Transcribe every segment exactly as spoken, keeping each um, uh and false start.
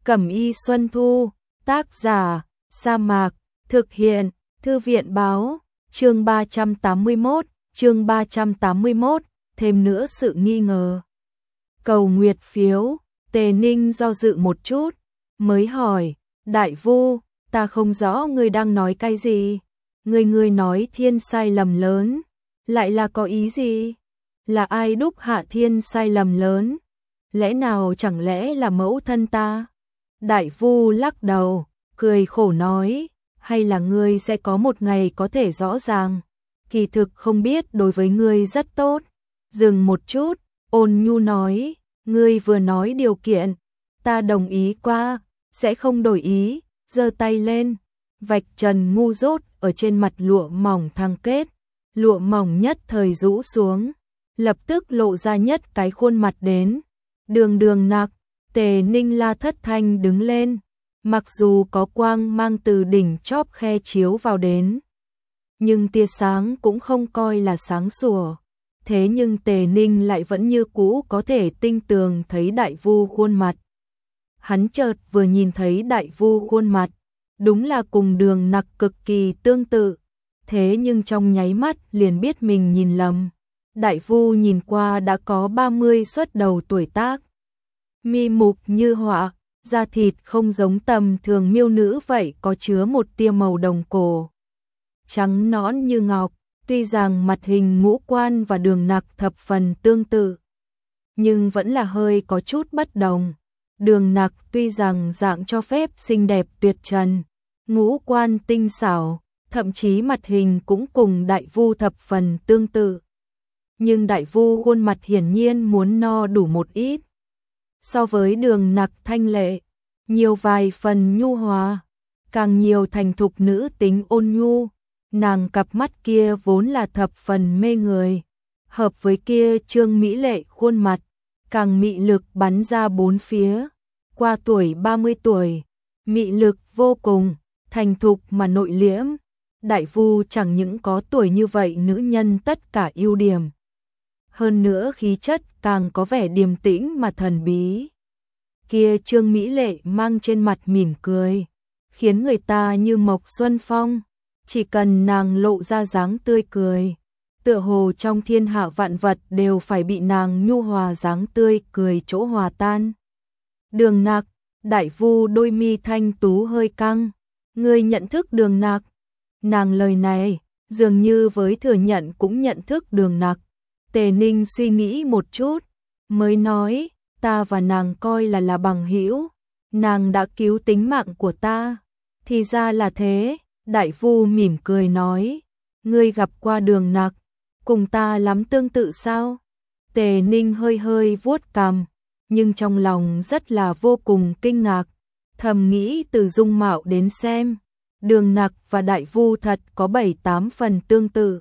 Cẩm y Xuân Thu, tác giả, Sa Mạc, thực hiện, Thư viện báo, chương ba trăm tám mươi mốt, chương ba trăm tám mươi mốt, thêm nữa sự nghi ngờ. Cầu nguyệt phiếu, Tề Ninh do dự một chút, mới hỏi, đại vu, ta không rõ ngươi đang nói cái gì, ngươi ngươi nói thiên sai lầm lớn, lại là có ý gì? Là ai đúc hạ thiên sai lầm lớn? Lẽ nào chẳng lẽ là mẫu thân ta? Đại vu lắc đầu, cười khổ nói, hay là ngươi sẽ có một ngày có thể rõ ràng, kỳ thực không biết đối với ngươi rất tốt. Dừng một chút, Ôn Nhu nói, ngươi vừa nói điều kiện, ta đồng ý qua, sẽ không đổi ý, giơ tay lên, vạch trần ngu dốt ở trên mặt lụa mỏng thăng kết, lụa mỏng nhất thời rũ xuống, lập tức lộ ra nhất cái khuôn mặt đến. Đường Đường Nặc, Tề Ninh La thất thanh đứng lên, mặc dù có quang mang từ đỉnh chóp khe chiếu vào đến, nhưng tia sáng cũng không coi là sáng sủa. Thế nhưng Tề Ninh lại vẫn như cũ có thể tinh tường thấy đại vu khuôn mặt. Hắn chợt vừa nhìn thấy đại vu khuôn mặt, đúng là cùng Đường Nặc cực kỳ tương tự, thế nhưng trong nháy mắt liền biết mình nhìn lầm. Đại vu nhìn qua đã có ba mươi xuất đầu tuổi tác, mi mục như họa, da thịt không giống tầm thường miêu nữ vậy, có chứa một tia màu đồng cổ, trắng nõn như ngọc. Tuy rằng mặt hình ngũ quan và Đường Nặc thập phần tương tự, nhưng vẫn là hơi có chút bất đồng. Đường Nặc tuy rằng dạng cho phép xinh đẹp tuyệt trần, ngũ quan tinh xảo, thậm chí mặt hình cũng cùng đại vu thập phần tương tự. Nhưng đại vu khuôn mặt hiển nhiên muốn no đủ một ít. So với Đường Nặc thanh lệ, nhiều vài phần nhu hòa, càng nhiều thành thục nữ tính ôn nhu. Nàng cặp mắt kia vốn là thập phần mê người, hợp với kia trương mỹ lệ khuôn mặt, càng mị lực bắn ra bốn phía. Qua tuổi ba mươi tuổi, mị lực vô cùng, thành thục mà nội liễm. Đại vu chẳng những có tuổi như vậy nữ nhân tất cả ưu điểm. Hơn nữa khí chất càng có vẻ điềm tĩnh mà thần bí. Kia trương mỹ lệ mang trên mặt mỉm cười, khiến người ta như mộc xuân phong. Chỉ cần nàng lộ ra dáng tươi cười, tựa hồ trong thiên hạ vạn vật đều phải bị nàng nhu hòa dáng tươi cười chỗ hòa tan. Đường Nặc, đại vu đôi mi thanh tú hơi căng, ngươi nhận thức Đường Nặc? Nàng lời này, dường như với thừa nhận cũng nhận thức Đường Nặc. Tề Ninh suy nghĩ một chút, mới nói, ta và nàng coi là là bằng hữu, nàng đã cứu tính mạng của ta. Thì ra là thế. Đại vu mỉm cười nói, ngươi gặp qua Đường Nặc, cùng ta lắm tương tự sao? Tề Ninh hơi hơi vuốt cằm, nhưng trong lòng rất là vô cùng kinh ngạc, thầm nghĩ từ dung mạo đến xem, Đường Nặc và đại vu thật có bảy tám phần tương tự.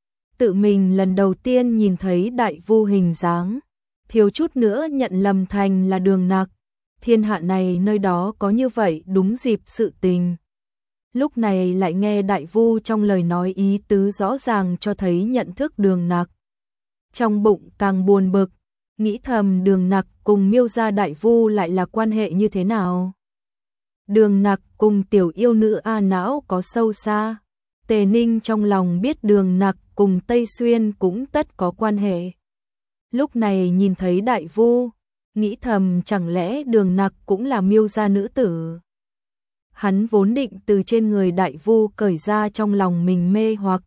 Tự mình lần đầu tiên nhìn thấy đại vu hình dáng, thiếu chút nữa nhận lầm thành là Đường Nặc. Thiên hạ này nơi đó có như vậy đúng dịp sự tình. Lúc này lại nghe đại vu trong lời nói ý tứ rõ ràng cho thấy nhận thức Đường Nặc. Trong bụng càng buồn bực, nghĩ thầm Đường Nặc cùng miêu gia đại vu lại là quan hệ như thế nào? Đường Nặc cùng tiểu yêu nữ A Não có sâu xa. Tề Ninh trong lòng biết Đường Nặc cùng Tây Xuyên cũng tất có quan hệ. Lúc này nhìn thấy đại vu, nghĩ thầm chẳng lẽ Đường Nặc cũng là miêu gia nữ tử? Hắn vốn định từ trên người đại vu cởi ra trong lòng mình mê hoặc.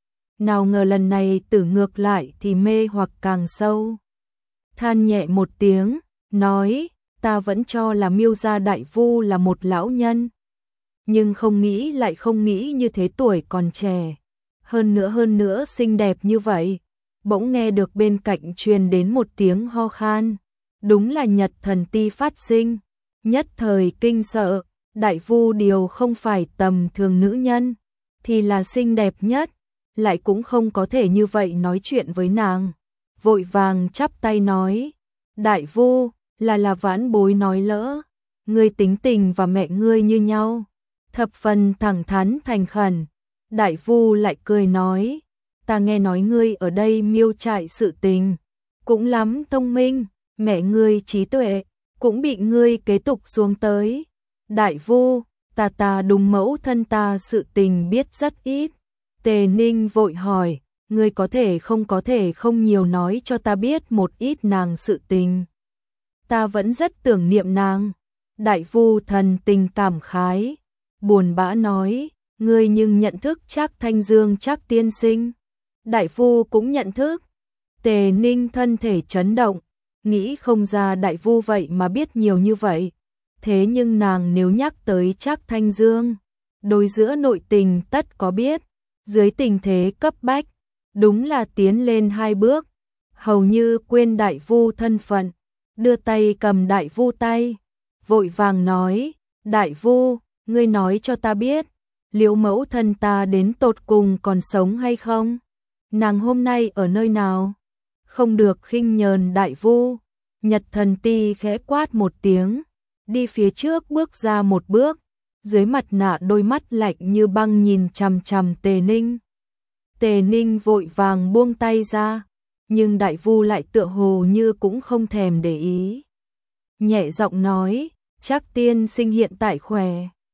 Nào ngờ lần này tử ngược lại thì mê hoặc càng sâu. Than nhẹ một tiếng, nói, ta vẫn cho là miêu gia đại vu là một lão nhân. Nhưng không nghĩ lại không nghĩ như thế tuổi còn trẻ. Hơn nữa hơn nữa xinh đẹp như vậy. Bỗng nghe được bên cạnh truyền đến một tiếng ho khan. Đúng là nhật thần ti phát sinh. Nhất thời kinh sợ. Đại vu điều không phải tầm thường nữ nhân, thì là xinh đẹp nhất, lại cũng không có thể như vậy nói chuyện với nàng. Vội vàng chắp tay nói, đại vu, là là vãn bối nói lỡ, ngươi tính tình và mẹ ngươi như nhau. Thập phần thẳng thắn thành khẩn. Đại vu lại cười nói, ta nghe nói ngươi ở đây miêu trại sự tình, cũng lắm thông minh, mẹ ngươi trí tuệ, cũng bị ngươi kế tục xuống tới. Đại Vu, ta ta đúng mẫu thân ta sự tình biết rất ít. Tề Ninh vội hỏi, ngươi có thể không có thể không nhiều nói cho ta biết một ít nàng sự tình. Ta vẫn rất tưởng niệm nàng. Đại Vu thần tình cảm khái, buồn bã nói, ngươi nhưng nhận thức Trác Thanh Dương Trác tiên sinh. Đại Vu cũng nhận thức. Tề Ninh thân thể chấn động, nghĩ không ra Đại Vu vậy mà biết nhiều như vậy. Thế nhưng nàng nếu nhắc tới Trác Thanh Dương, đôi giữa nội tình tất có biết. Dưới tình thế cấp bách, đúng là tiến lên hai bước, hầu như quên Đại Vu thân phận, đưa tay cầm Đại Vu tay, vội vàng nói, Đại Vu, ngươi nói cho ta biết, liệu mẫu thân ta đến tột cùng còn sống hay không? Nàng hôm nay ở nơi nào? Không được khinh nhờn Đại Vu. Nhật Thần Ti khẽ quát một tiếng, đi phía trước bước ra một bước, dưới mặt nạ đôi mắt lạnh như băng nhìn chằm chằm Tề Ninh. Tề Ninh vội vàng buông tay ra, nhưng Đại Vu lại tựa hồ như cũng không thèm để ý. Nhẹ giọng nói, Trác tiên sinh hiện tại khỏe.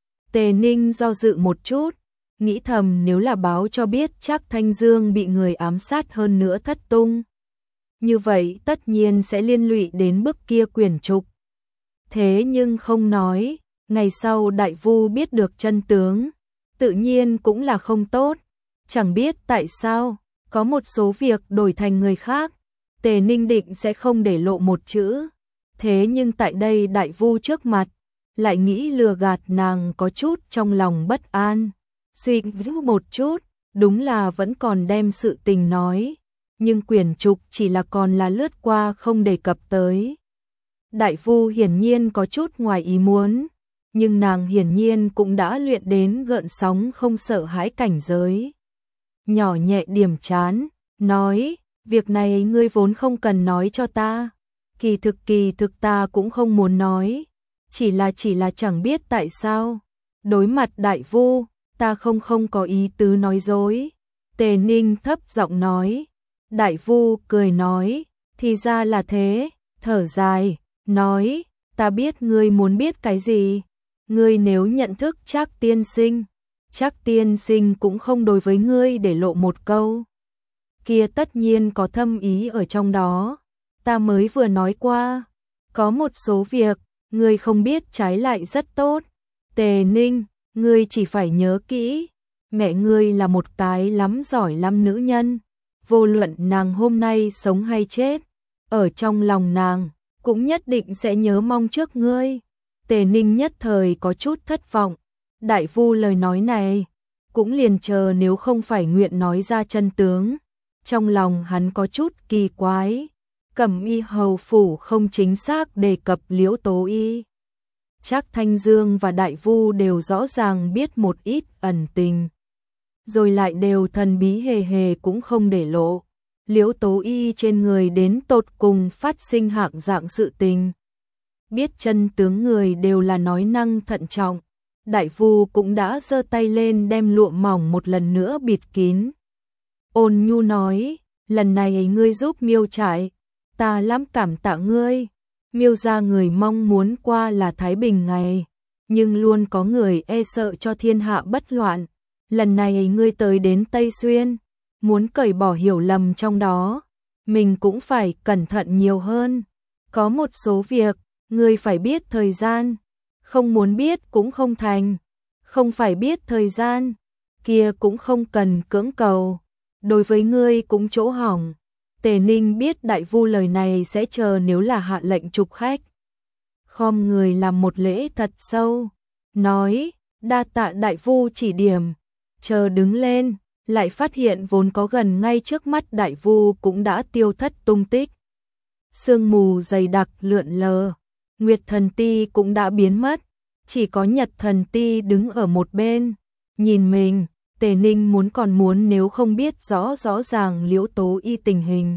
Tề Ninh do dự một chút, nghĩ thầm nếu là báo cho biết Trác Thanh Dương bị người ám sát hơn nữa thất tung. Như vậy tất nhiên sẽ liên lụy đến bức kia quyển trục. Thế nhưng không nói, ngày sau Đại Vu biết được chân tướng, tự nhiên cũng là không tốt. Chẳng biết tại sao, có một số việc đổi thành người khác, Tề Ninh định sẽ không để lộ một chữ. Thế nhưng tại đây Đại Vu trước mặt, lại nghĩ lừa gạt nàng có chút trong lòng bất an. Suy nghĩ một chút, đúng là vẫn còn đem sự tình nói, nhưng quyển trục chỉ là còn là lướt qua không đề cập tới. Đại Vu hiển nhiên có chút ngoài ý muốn, nhưng nàng hiển nhiên cũng đã luyện đến gợn sóng không sợ hãi cảnh giới. Nhỏ nhẹ điểm chán, nói, việc này ngươi vốn không cần nói cho ta. Kỳ thực kỳ thực ta cũng không muốn nói, chỉ là chỉ là chẳng biết tại sao. Đối mặt Đại Vu, ta không không có ý tứ nói dối. Tề Ninh thấp giọng nói. Đại Vu cười nói, thì ra là thế, thở dài, nói, ta biết ngươi muốn biết cái gì. Ngươi nếu nhận thức Trác tiên sinh, Trác tiên sinh cũng không đối với ngươi để lộ một câu. Kia tất nhiên có thâm ý ở trong đó. Ta mới vừa nói qua, có một số việc, ngươi không biết trái lại rất tốt. Tề Ninh, ngươi chỉ phải nhớ kỹ, mẹ ngươi là một cái lắm giỏi lắm nữ nhân. Vô luận nàng hôm nay sống hay chết, ở trong lòng nàng, cũng nhất định sẽ nhớ mong trước ngươi. Tề Ninh nhất thời có chút thất vọng. Đại Vu lời nói này, cũng liền chờ nếu không phải nguyện nói ra chân tướng. Trong lòng hắn có chút kỳ quái. Cẩm Y hầu phủ không chính xác đề cập Liễu Tố Y. Trác Thanh Dương và Đại Vu đều rõ ràng biết một ít ẩn tình, rồi lại đều thần bí hề hề cũng không để lộ. Liễu Tố Y trên người đến tột cùng phát sinh hạng dạng sự tình. Biết chân tướng người đều là nói năng thận trọng. Đại Vu cũng đã giơ tay lên đem lụa mỏng một lần nữa bịt kín. Ôn nhu nói, lần này ngươi giúp Miêu trại, ta lắm cảm tạ ngươi. Miêu gia người mong muốn qua là thái bình ngày, nhưng luôn có người e sợ cho thiên hạ bất loạn. Lần này ngươi tới đến Tây Xuyên, muốn cởi bỏ hiểu lầm trong đó, mình cũng phải cẩn thận nhiều hơn. Có một số việc, ngươi phải biết thời gian, không muốn biết cũng không thành, không phải biết thời gian, kia cũng không cần cưỡng cầu. Đối với ngươi cũng chỗ hỏng. Tề Ninh biết Đại Vu lời này sẽ chờ nếu là hạ lệnh trục khách. Khom người làm một lễ thật sâu, nói, đa tạ Đại Vu chỉ điểm. Chờ đứng lên, lại phát hiện vốn có gần ngay trước mắt Đại Vu cũng đã tiêu thất tung tích. Sương mù dày đặc lượn lờ, Nguyệt Thần Ti cũng đã biến mất, chỉ có Nhật Thần Ti đứng ở một bên, nhìn mình. Tề Ninh muốn còn muốn nếu không biết rõ rõ ràng Liễu Tố Y tình hình,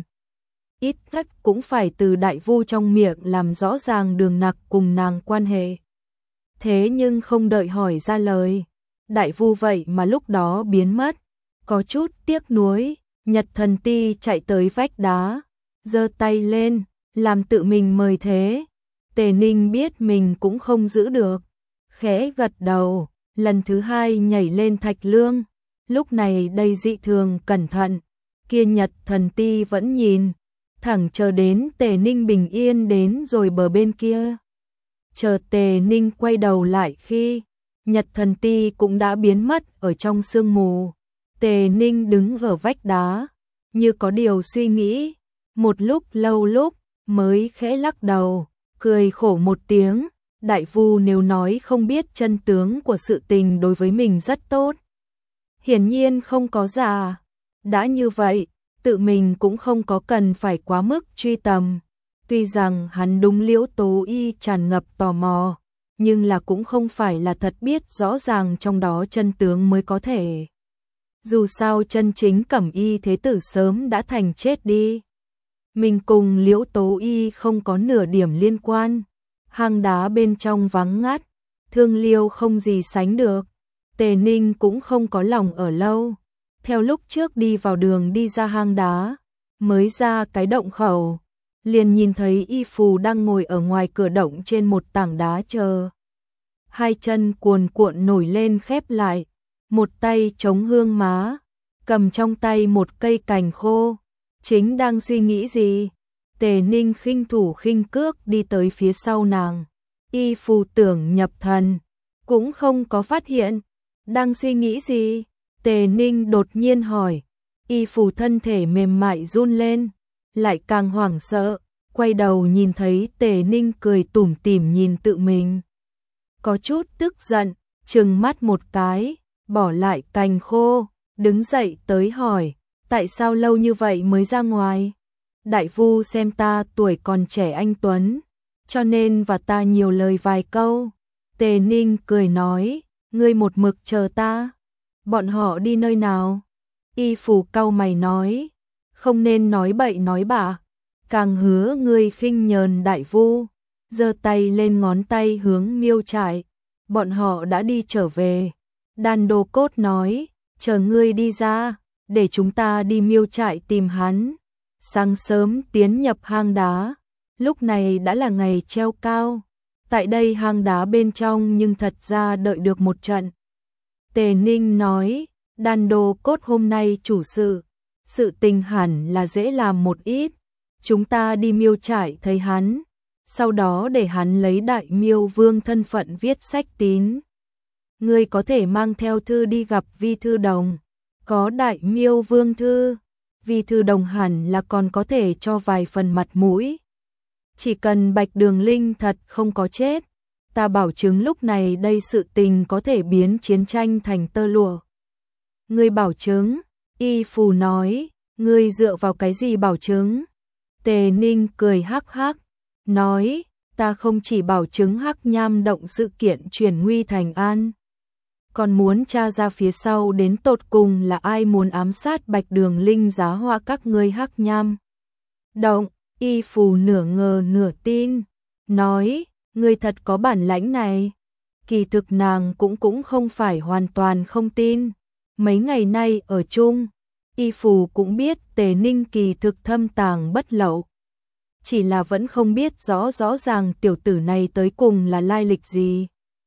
ít nhất cũng phải từ Đại Vu trong miệng làm rõ ràng Đường Nặc cùng nàng quan hệ. Thế nhưng không đợi hỏi ra lời, Đại Vu vậy mà lúc đó biến mất, có chút tiếc nuối. Nhật Thần Ti chạy tới vách đá, giơ tay lên, làm tự mình mời thế. Tề Ninh biết mình cũng không giữ được, khẽ gật đầu, lần thứ hai nhảy lên thạch lương. Lúc này đây dị thường cẩn thận, kia Nhật Thần Ti vẫn nhìn, thẳng chờ đến Tề Ninh bình yên đến rồi bờ bên kia. Chờ Tề Ninh quay đầu lại khi Nhật Thần Ti cũng đã biến mất ở trong sương mù. Tề Ninh đứng ở vách đá, như có điều suy nghĩ, một lúc lâu lúc mới khẽ lắc đầu, cười khổ một tiếng. Đại Vu nếu nói không biết chân tướng của sự tình đối với mình rất tốt, hiển nhiên không có giả. Đã như vậy, tự mình cũng không có cần phải quá mức truy tầm. Tuy rằng hắn đúng Liễu Tố Y tràn ngập tò mò, nhưng là cũng không phải là thật biết rõ ràng trong đó chân tướng mới có thể. Dù sao chân chính Cẩm Y thế tử sớm đã thành chết đi. Mình cùng Liễu Tố Y không có nửa điểm liên quan. Hang đá bên trong vắng ngắt, thương liêu không gì sánh được. Tề Ninh cũng không có lòng ở lâu. Theo lúc trước đi vào đường đi ra hang đá, mới ra cái động khẩu, liền nhìn thấy Y Phù đang ngồi ở ngoài cửa động trên một tảng đá chờ. Hai chân cuồn cuộn nổi lên khép lại, một tay chống hương má, cầm trong tay một cây cành khô, chính đang suy nghĩ gì. Tề Ninh khinh thủ khinh cước đi tới phía sau nàng. Y Phù tưởng nhập thần, cũng không có phát hiện. Đang suy nghĩ gì? Tề Ninh đột nhiên hỏi. Y Phù thân thể mềm mại run lên, lại càng hoảng sợ, quay đầu nhìn thấy Tề Ninh cười tủm tỉm nhìn tự mình. Có chút tức giận, trừng mắt một cái, bỏ lại cành khô, đứng dậy tới hỏi, tại sao lâu như vậy mới ra ngoài? Đại Vu xem ta tuổi còn trẻ anh tuấn, cho nên và ta nhiều lời vài câu. Tề Ninh cười nói, ngươi một mực chờ ta. Bọn họ đi nơi nào? Y Phù cau mày nói, không nên nói bậy nói bạ, càng hứa ngươi khinh nhờn Đại Vu. Giơ tay lên ngón tay hướng Miêu trại, bọn họ đã đi trở về. Đan Đô Cốt nói, chờ ngươi đi ra, để chúng ta đi Miêu trại tìm hắn. Sáng sớm tiến nhập hang đá, lúc này đã là ngày treo cao. Tại đây hang đá bên trong nhưng thật ra đợi được một trận. Tề Ninh nói, Đan Đô Cốt hôm nay chủ sự, sự tình hẳn là dễ làm một ít. Chúng ta đi Miêu trại thấy hắn, sau đó để hắn lấy Đại Miêu Vương thân phận viết sách tín. Ngươi có thể mang theo thư đi gặp Vi Thư Đồng, có Đại Miêu Vương thư. Vi Thư Đồng hẳn là còn có thể cho vài phần mặt mũi. Chỉ cần Bạch Đường Linh thật không có chết, ta bảo chứng lúc này đây sự tình có thể biến chiến tranh thành tơ lụa. Ngươi bảo chứng? Y Phù nói, ngươi dựa vào cái gì bảo chứng? Tề Ninh cười hắc hắc, nói, ta không chỉ bảo chứng Hắc Nham động sự kiện chuyển nguy thành an, còn muốn tra ra phía sau đến tột cùng là ai muốn ám sát Bạch Đường Linh giá họa các ngươi Hắc Nham động. Y Phù nửa ngờ nửa tin, nói, ngươi thật có bản lãnh này. Kỳ thực nàng cũng cũng không phải hoàn toàn không tin. Mấy ngày nay ở chung, Y Phù cũng biết Tề Ninh kỳ thực thâm tàng bất lậu. Chỉ là vẫn không biết rõ rõ ràng tiểu tử này tới cùng là lai lịch gì.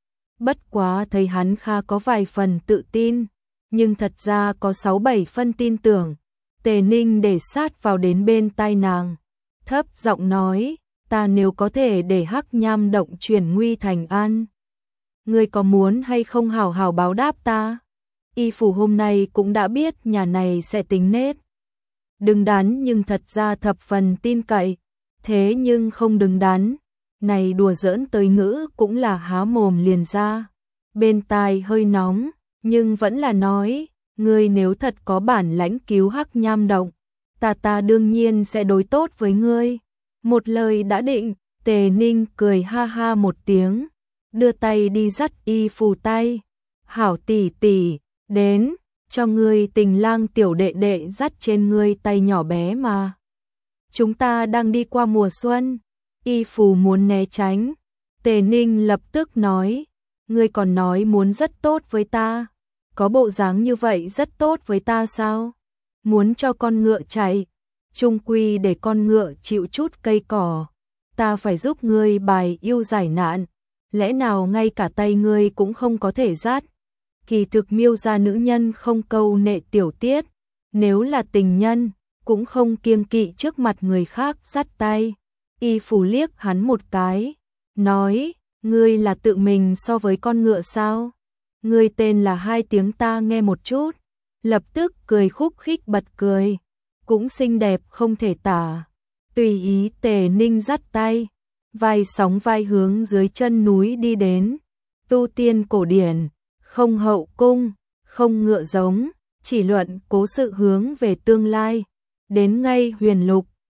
Bất quá thấy hắn kha có vài phần tự tin, nhưng thật ra có sáu bảy phân tin tưởng. Tề Ninh để sát vào đến bên tai nàng, thấp giọng nói, ta nếu có thể để Hắc Nham động chuyển nguy thành an, ngươi có muốn hay không hảo hảo báo đáp ta? Y Phù hôm nay cũng đã biết nhà này sẽ tính nết. Đứng đắn nhưng thật ra thập phần tin cậy, thế nhưng không đứng đắn. Này đùa giỡn tới ngữ cũng là há mồm liền ra. Bên tai hơi nóng, nhưng vẫn là nói, ngươi nếu thật có bản lãnh cứu Hắc Nham động, ta ta đương nhiên sẽ đối tốt với ngươi. Một lời đã định. Tề Ninh cười ha ha một tiếng, đưa tay đi dắt Y Phù tay. Hảo tỷ tỷ, đến, cho ngươi Tình Lang tiểu đệ đệ dắt trên ngươi tay nhỏ bé mà. Chúng ta đang đi qua mùa xuân. Y Phù muốn né tránh. Tề Ninh lập tức nói, ngươi còn nói muốn rất tốt với ta. Có bộ dáng như vậy rất tốt với ta sao? Muốn cho con ngựa chạy, chung quy để con ngựa chịu chút cây cỏ. ta phải giúp ngươi bài yêu giải nạn, lẽ nào ngay cả tay ngươi cũng không có thể dắt. Kỳ thực Miêu gia nữ nhân không câu nệ tiểu tiết, nếu là tình nhân, cũng không kiêng kỵ trước mặt người khác dắt tay. Y Phủ liếc hắn một cái, nói, ngươi là tự mình so với con ngựa sao? Ngươi tên là hai tiếng ta nghe một chút. Lập tức cười khúc khích bật cười, cũng xinh đẹp không thể tả. Tùy ý Tề Ninh dắt tay, vai sóng vai hướng dưới chân núi đi đến. Tu tiên cổ điển, không hậu cung, không ngựa giống, chỉ luận cố sự hướng về tương lai. Đến ngay Huyền Lục,